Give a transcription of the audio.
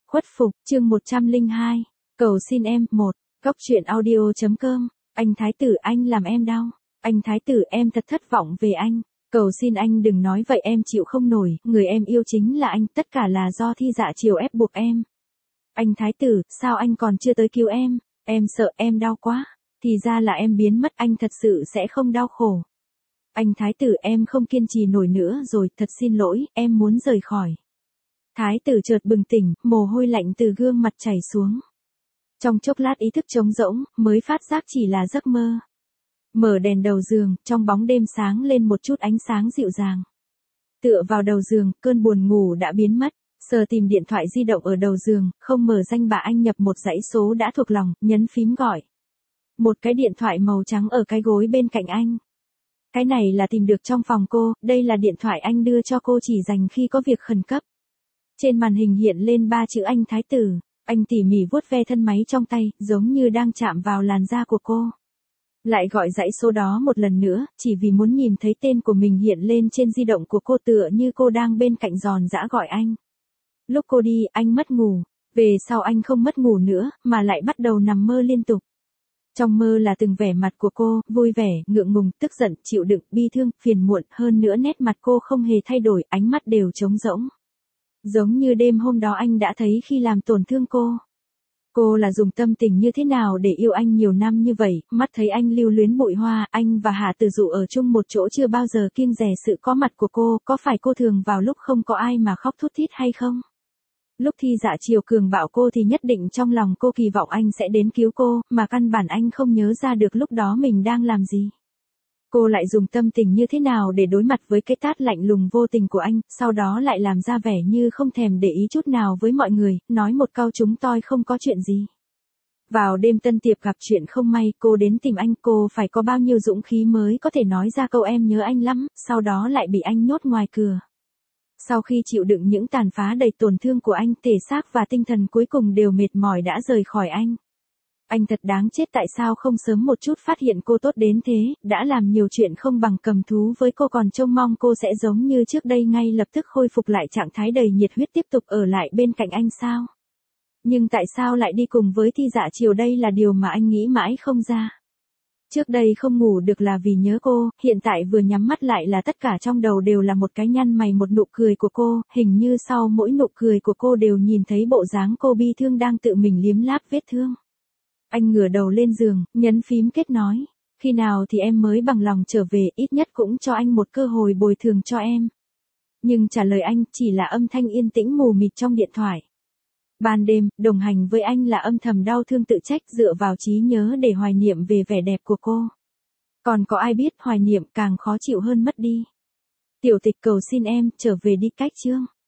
Khuất phục, chương 102. Cầu xin em, 1. Góc truyện audio.com. Anh thái tử, anh làm em đau. Anh thái tử, em thật thất vọng về anh. Cầu xin anh đừng nói vậy, em chịu không nổi, người em yêu chính là anh, tất cả là do Thi Dạ Triều ép buộc em. Anh thái tử, sao anh còn chưa tới cứu em sợ em đau quá. Thì ra là em biến mất, anh thật sự sẽ không đau khổ. Anh thái tử, em không kiên trì nổi nữa rồi, thật xin lỗi, em muốn rời khỏi. Thái tử chợt bừng tỉnh, mồ hôi lạnh từ gương mặt chảy xuống. Trong chốc lát ý thức trống rỗng, mới phát giác chỉ là giấc mơ. Mở đèn đầu giường, trong bóng đêm sáng lên một chút ánh sáng dịu dàng. Tựa vào đầu giường, cơn buồn ngủ đã biến mất. Sờ tìm điện thoại di động ở đầu giường, không mở danh bạ, anh nhập một dãy số đã thuộc lòng, nhấn phím gọi. Một cái điện thoại màu trắng ở cái gối bên cạnh anh. Cái này là tìm được trong phòng cô, đây là điện thoại anh đưa cho cô chỉ dành khi có việc khẩn cấp. Trên màn hình hiện lên 3 chữ anh thái tử. Anh tỉ mỉ vuốt ve thân máy trong tay, giống như đang chạm vào làn da của cô. Lại gọi dãy số đó một lần nữa, chỉ vì muốn nhìn thấy tên của mình hiện lên trên di động của cô, tựa như cô đang bên cạnh giòn giã gọi anh. Lúc cô đi, anh mất ngủ. Về sau anh không mất ngủ nữa, mà lại bắt đầu nằm mơ liên tục. Trong mơ là từng vẻ mặt của cô, vui vẻ, ngượng ngùng, tức giận, chịu đựng, bi thương, phiền muộn, hơn nữa nét mặt cô không hề thay đổi, ánh mắt đều trống rỗng. Giống như đêm hôm đó anh đã thấy khi làm tổn thương cô. Cô là dùng tâm tình như thế nào để yêu anh nhiều năm như vậy, mắt thấy anh lưu luyến bụi hoa, anh và Hạ Tử Dụ ở chung một chỗ chưa bao giờ kiêng dè sự có mặt của cô, có phải cô thường vào lúc không có ai mà khóc thút thít hay không? Lúc Thi Dạ Triều cường bạo cô thì nhất định trong lòng cô kỳ vọng anh sẽ đến cứu cô, mà căn bản anh không nhớ ra được lúc đó mình đang làm gì. Cô lại dùng tâm tình như thế nào để đối mặt với cái tát lạnh lùng vô tình của anh, sau đó lại làm ra vẻ như không thèm để ý chút nào với mọi người, nói một câu chúng tôi không có chuyện gì. Vào đêm tân tiệp gặp chuyện không may, cô đến tìm anh, cô phải có bao nhiêu dũng khí mới có thể nói ra câu em nhớ anh lắm, sau đó lại bị anh nhốt ngoài cửa. Sau khi chịu đựng những tàn phá đầy tổn thương của anh, thể xác và tinh thần cuối cùng đều mệt mỏi đã rời khỏi anh. Anh thật đáng chết, tại sao không sớm một chút phát hiện cô tốt đến thế, đã làm nhiều chuyện không bằng cầm thú với cô, còn trông mong cô sẽ giống như trước đây ngay lập tức khôi phục lại trạng thái đầy nhiệt huyết tiếp tục ở lại bên cạnh anh sao? Nhưng tại sao lại đi cùng với Thi Dạ Triều, đây là điều mà anh nghĩ mãi không ra. Trước đây không ngủ được là vì nhớ cô, hiện tại vừa nhắm mắt lại là tất cả trong đầu đều là một cái nhăn mày, một nụ cười của cô, hình như sau mỗi nụ cười của cô đều nhìn thấy bộ dáng cô bi thương đang tự mình liếm láp vết thương. Anh ngửa đầu lên giường, nhấn phím kết nói. Khi nào thì em mới bằng lòng trở về, ít nhất cũng cho anh một cơ hội bồi thường cho em. Nhưng trả lời anh chỉ là âm thanh yên tĩnh mù mịt trong điện thoại. Ban đêm, đồng hành với anh là âm thầm đau thương tự trách, dựa vào trí nhớ để hoài niệm về vẻ đẹp của cô. Còn có ai biết hoài niệm càng khó chịu hơn mất đi. Tiểu Tịch cầu xin em, trở về đi cách chương.